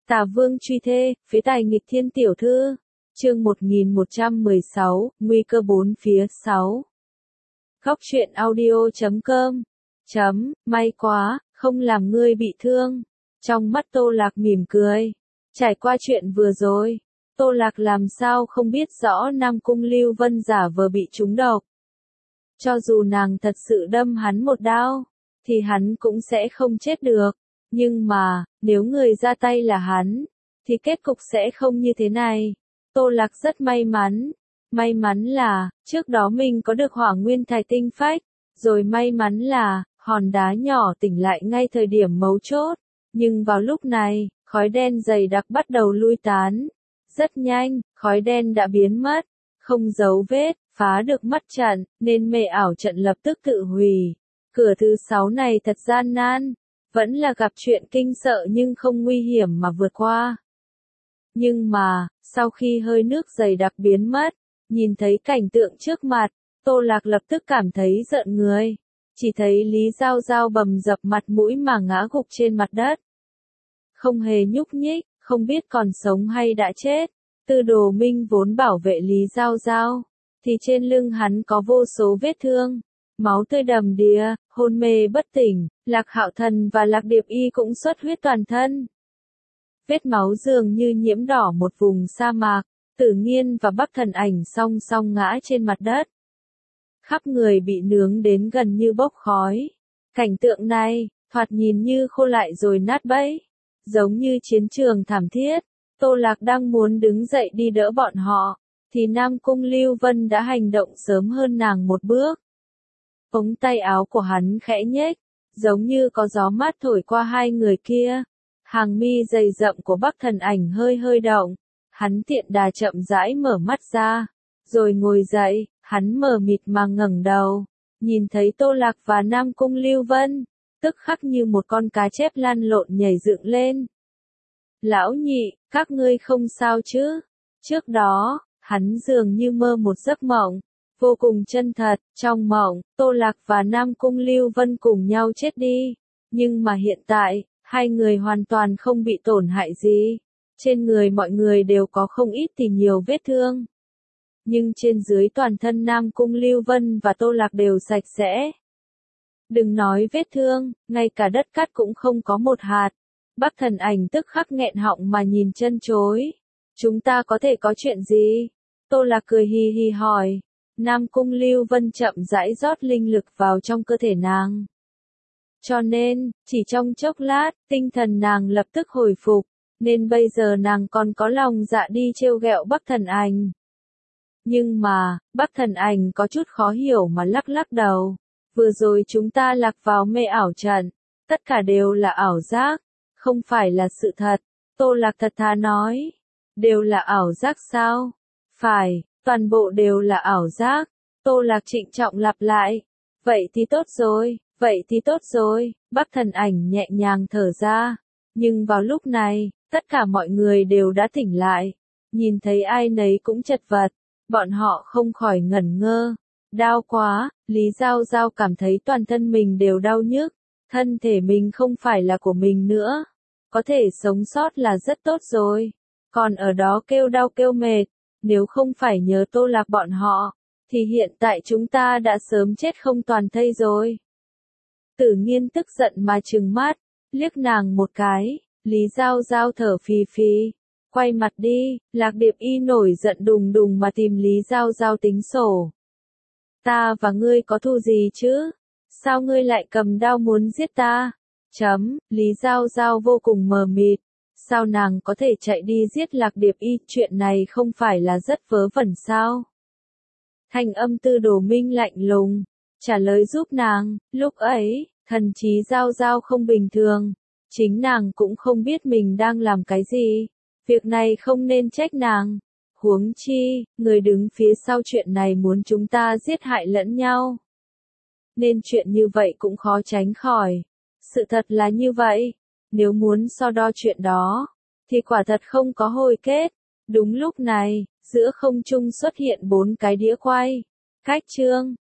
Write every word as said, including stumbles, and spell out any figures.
Tả Vương truy thê, phế tài nghịch thiên tiểu thư. Chương một nghìn một trăm mười sáu, nguy cơ bốn phía sáu. Góc truyện audio chấm com. Chấm, may quá, không làm ngươi bị thương. Trong mắt Tô Lạc mỉm cười. Trải qua chuyện vừa rồi, Tô Lạc làm sao không biết rõ Nam Cung Lưu Vân giả vờ bị trúng độc. Cho dù nàng thật sự đâm hắn một đao, thì hắn cũng sẽ không chết được. Nhưng mà, nếu người ra tay là hắn, thì kết cục sẽ không như thế này. Tô Lạc rất may mắn. May mắn là, trước đó mình có được hỏa nguyên thải tinh phách, rồi may mắn là, hòn đá nhỏ tỉnh lại ngay thời điểm mấu chốt. Nhưng vào lúc này, khói đen dày đặc bắt đầu lui tán. Rất nhanh, khói đen đã biến mất, không dấu vết, phá được mắt trận, nên mê ảo trận lập tức tự hủy. Cửa thứ sáu này thật gian nan, vẫn là gặp chuyện kinh sợ nhưng không nguy hiểm mà vượt qua. Nhưng mà, sau khi hơi nước dày đặc biến mất, nhìn thấy cảnh tượng trước mặt, Tô Lạc lập tức cảm thấy giận người. Chỉ thấy Lý Giao Giao bầm dập mặt mũi mà ngã gục trên mặt đất. Không hề nhúc nhích, không biết còn sống hay đã chết. Tư Đồ Minh vốn bảo vệ Lý Giao Giao, thì trên lưng hắn có vô số vết thương. Máu tươi đầm đìa, hôn mê bất tỉnh, Lạc Hạo Thần và Lạc Điệp Y cũng xuất huyết toàn thân. Vết máu dường như nhiễm đỏ một vùng sa mạc, Tử Nghiên và Bắc Thần Ảnh song song ngã trên mặt đất. Khắp người bị nướng đến gần như bốc khói. Cảnh tượng này, thoạt nhìn như khô lại rồi nát bấy. Giống như chiến trường thảm thiết, Tô Lạc đang muốn đứng dậy đi đỡ bọn họ, thì Nam Cung Lưu Vân đã hành động sớm hơn nàng một bước. Ống tay áo của hắn khẽ nhếch, giống như có gió mát thổi qua hai người kia. Hàng mi dày rậm của Bắc Thần Ảnh hơi hơi động, hắn tiện đà chậm rãi mở mắt ra, rồi ngồi dậy, hắn mờ mịt mà ngẩng đầu, nhìn thấy Tô Lạc và Nam Cung Lưu Vân, tức khắc như một con cá chép lăn lộn nhảy dựng lên. Lão nhị, các ngươi không sao chứ? Trước đó, hắn dường như mơ một giấc mộng, vô cùng chân thật, trong mộng, Tô Lạc và Nam Cung Lưu Vân cùng nhau chết đi, nhưng mà hiện tại, hai người hoàn toàn không bị tổn hại gì, trên người mọi người đều có không ít thì nhiều vết thương. Nhưng trên dưới toàn thân Nam Cung Lưu Vân và Tô Lạc đều sạch sẽ. Đừng nói vết thương, ngay cả đất cát cũng không có một hạt. Bắc Thần Ảnh tức khắc nghẹn họng mà nhìn chân chối. Chúng ta có thể có chuyện gì? Tô Lạc cười hì hì hỏi. Nam Cung Lưu Vân chậm rãi rót linh lực vào trong cơ thể nàng. Cho nên, chỉ trong chốc lát, tinh thần nàng lập tức hồi phục, nên bây giờ nàng còn có lòng dạ đi trêu ghẹo Bắc Thần Ảnh. Nhưng mà, Bắc Thần Ảnh có chút khó hiểu mà lắc lắc đầu. Vừa rồi chúng ta lạc vào mê ảo trận, tất cả đều là ảo giác, không phải là sự thật. Tô Lạc thật thà nói, đều là ảo giác sao? Phải, toàn bộ đều là ảo giác. Tô Lạc trịnh trọng lặp lại, vậy thì tốt rồi, vậy thì tốt rồi. Bắc Thần Ảnh nhẹ nhàng thở ra, nhưng vào lúc này, tất cả mọi người đều đã tỉnh lại, nhìn thấy ai nấy cũng chật vật, bọn họ không khỏi ngẩn ngơ. Đau quá, Lý Giao Giao cảm thấy toàn thân mình đều đau nhức, thân thể mình không phải là của mình nữa, có thể sống sót là rất tốt rồi, còn ở đó kêu đau kêu mệt, nếu không phải nhớ Tô Lạc bọn họ, thì hiện tại chúng ta đã sớm chết không toàn thây rồi. Tử Nghiên tức giận mà trừng mắt, liếc nàng một cái, Lý Giao Giao thở phì phì, quay mặt đi. Lạc Điệp Y nổi giận đùng đùng mà tìm Lý Giao Giao tính sổ. Ta và ngươi có thù gì chứ? Sao ngươi lại cầm đao muốn giết ta? Chấm, Lý Giao Giao vô cùng mờ mịt. Sao nàng có thể chạy đi giết Lạc Điệp Y? Chuyện này không phải là rất vớ vẩn sao? Thanh âm Tư Đồ Minh lạnh lùng, trả lời giúp nàng. Lúc ấy, thần trí Giao Giao không bình thường. Chính nàng cũng không biết mình đang làm cái gì. Việc này không nên trách nàng. Huống chi, người đứng phía sau chuyện này muốn chúng ta giết hại lẫn nhau. Nên chuyện như vậy cũng khó tránh khỏi. Sự thật là như vậy. Nếu muốn so đo chuyện đó, thì quả thật không có hồi kết. Đúng lúc này, giữa không trung xuất hiện bốn cái đĩa quay. Cách chương,